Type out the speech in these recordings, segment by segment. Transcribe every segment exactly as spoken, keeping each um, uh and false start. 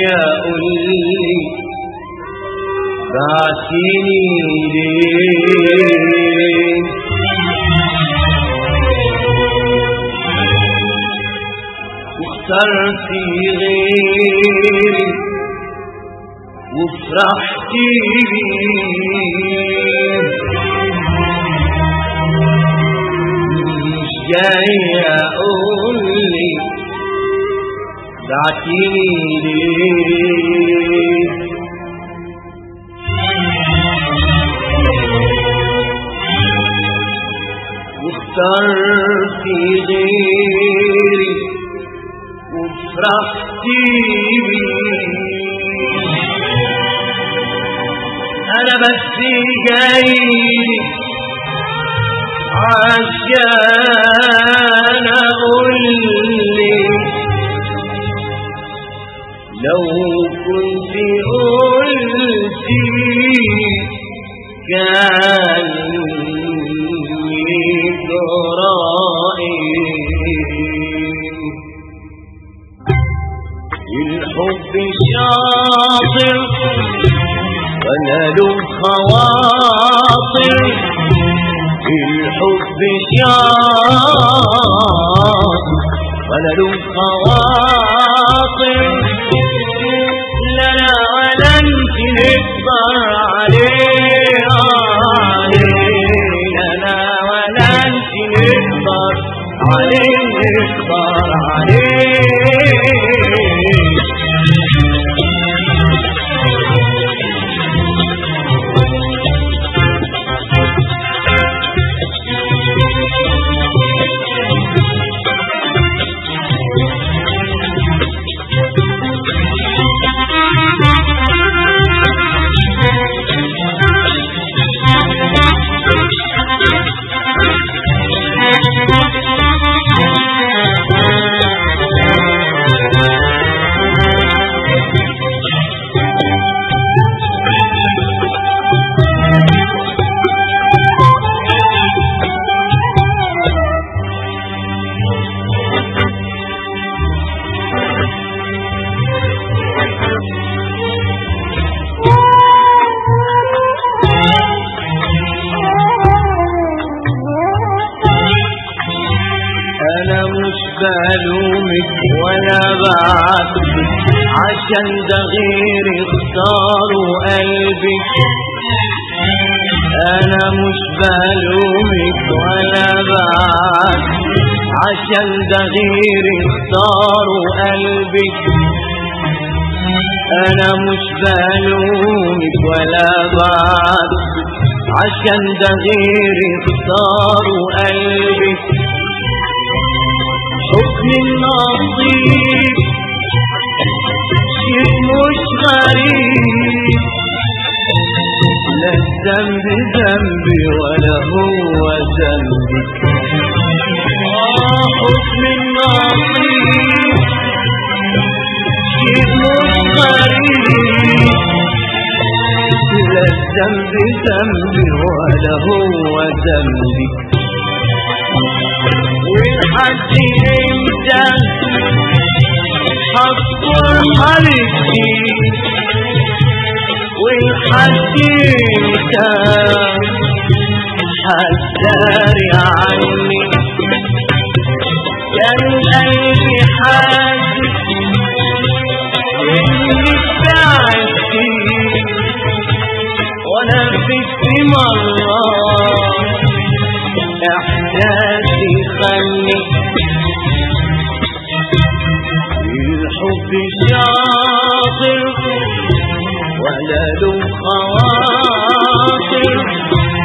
قولي بعتيني ليه واخترتي غيري وفرحتي بيه مش جاي اقولي بعتيني ليه واخترتي غيري وفرحتي بيه انا بس جاي عشان اقولك لو كنت قلتي كان الحب شاطر وانا له خواطر الحب شاطر وانا له خواطر لا لا ولا انت نقدر عليه لا لا ولا انت نقدر عليه نقدر عليه بلومك ولا بعاتبك عشان ده غير اختاروا قلبك انا مش بلومك ولا بعاتبك عشان ده غير اختاروا قلبك انا مش بلومك ولا بعاتبك عشان ده غير اختاروا قلبك حكم النصيب شيء مش غريب لا الذنب ذنبي ولا هو ذنبك آه حكم النصيب شيء مش غريب لا الذنب ذنبي ولا هو ذنبك والحد امتى هتصور حالتي والحد امتى هتداري عني كان قلبي حاسس انك بعدتي وانا فيك مرة احساسي خلني الحب شاطر ولا له خواطر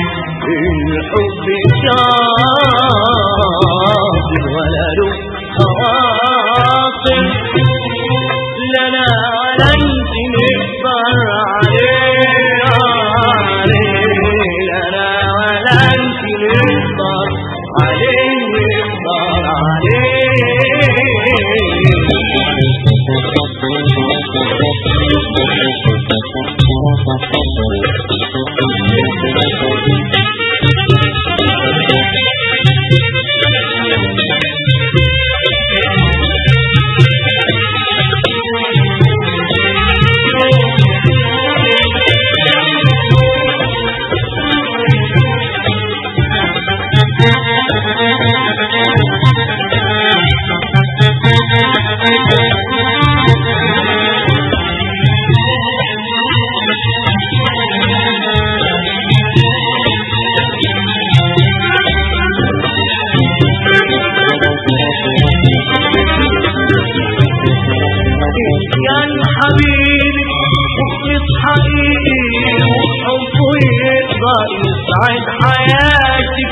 ويسعد حياتك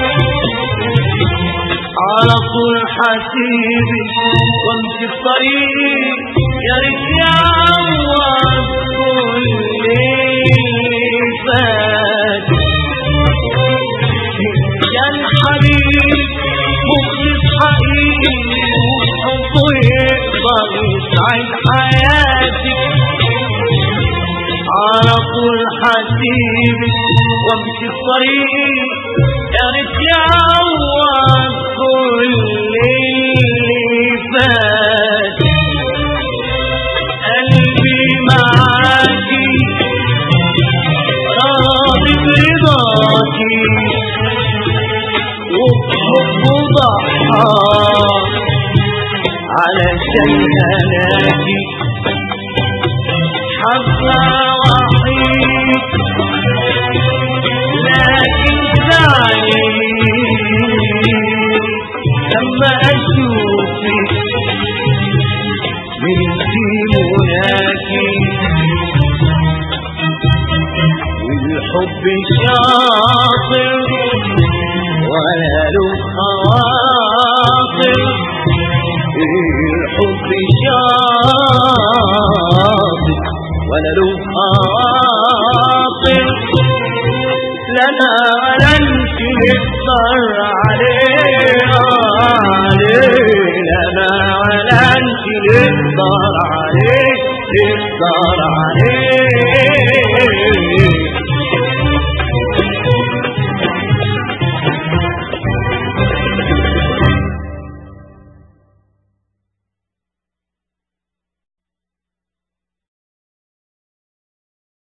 على طول حسيبك وامشي في طريق يا ريت يعوض كل اللي فات يا الحبيب مخلص حقيقي وحبه يقدر يسعد حياتك على طول حسيبك وامشي في طريق يا ريت يعوض كل اللي فات قلبي معاكي راضي برضاكي وبحبه ضحى علشان هناكي حبة وحيد لكن زعلي لما أشوفك من مناكي والحب شاطر ولا له خواطر الحب شاطر ولا له خواطر لنا ولا انت نقدر عليه عليه لنا ولا انت نقدر عليه نقدر عليه